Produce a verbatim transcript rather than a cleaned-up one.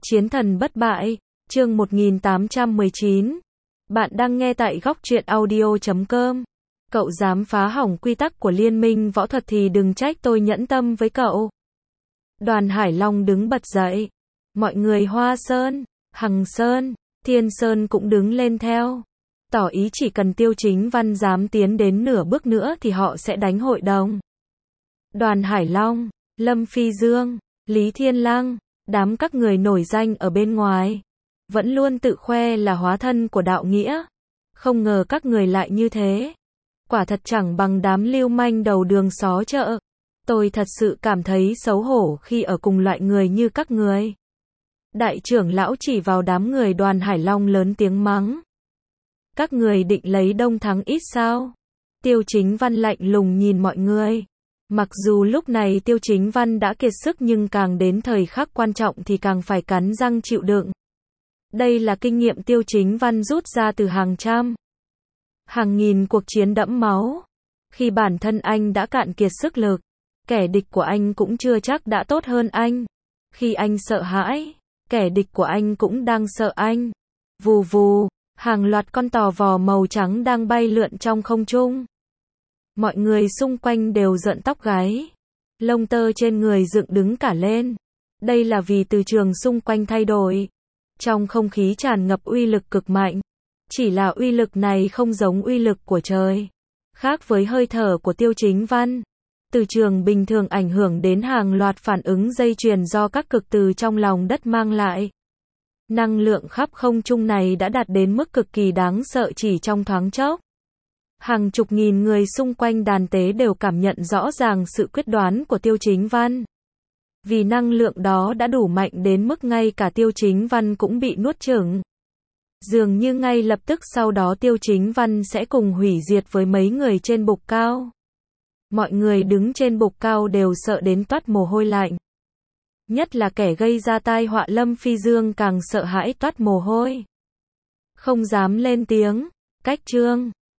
Chiến thần bất bại, chương một nghìn tám trăm mười chín. Bạn đang nghe tại góc truyện audio chấm com. Cậu dám phá hỏng quy tắc của liên minh võ thuật thì đừng trách tôi nhẫn tâm với cậu. Đoàn Hải Long đứng bật dậy. Mọi người Hoa Sơn, Hằng Sơn, Thiên Sơn cũng đứng lên theo. Tỏ ý chỉ cần Tiêu Chính Văn dám tiến đến nửa bước nữa thì họ sẽ đánh hội đồng. Đoàn Hải Long, Lâm Phi Dương, Lý Thiên Lăng, đám các người nổi danh ở bên ngoài, vẫn luôn tự khoe là hóa thân của đạo nghĩa. Không ngờ các người lại như thế. Quả thật chẳng bằng đám lưu manh đầu đường xó chợ. Tôi thật sự cảm thấy xấu hổ khi ở cùng loại người như các người. Đại trưởng lão chỉ vào đám người Đoàn Hải Long lớn tiếng mắng. Các người định lấy đông thắng ít sao? Tiêu Chính Văn lạnh lùng nhìn mọi người. Mặc dù lúc này Tiêu Chính Văn đã kiệt sức nhưng càng đến thời khắc quan trọng thì càng phải cắn răng chịu đựng. Đây là kinh nghiệm Tiêu Chính Văn rút ra từ hàng trăm, hàng nghìn cuộc chiến đẫm máu. Khi bản thân anh đã cạn kiệt sức lực, kẻ địch của anh cũng chưa chắc đã tốt hơn anh. Khi anh sợ hãi, kẻ địch của anh cũng đang sợ anh. Vù vù, hàng loạt con tò vò màu trắng đang bay lượn trong không trung. Mọi người xung quanh đều rợn tóc gáy. Lông tơ trên người dựng đứng cả lên. Đây là vì từ trường xung quanh thay đổi. Trong không khí tràn ngập uy lực cực mạnh. Chỉ là uy lực này không giống uy lực của trời. Khác với hơi thở của Tiêu Chính Văn. Từ trường bình thường ảnh hưởng đến hàng loạt phản ứng dây chuyền do các cực từ trong lòng đất mang lại. Năng lượng khắp không trung này đã đạt đến mức cực kỳ đáng sợ chỉ trong thoáng chốc. Hàng chục nghìn người xung quanh đàn tế đều cảm nhận rõ ràng sự quyết đoán của Tiêu Chính Văn. Vì năng lượng đó đã đủ mạnh đến mức ngay cả Tiêu Chính Văn cũng bị nuốt chửng. Dường như ngay lập tức sau đó Tiêu Chính Văn sẽ cùng hủy diệt với mấy người trên bục cao. Mọi người đứng trên bục cao đều sợ đến toát mồ hôi lạnh. Nhất là kẻ gây ra tai họa Lâm Phi Dương càng sợ hãi toát mồ hôi. Không dám lên tiếng, cách chương.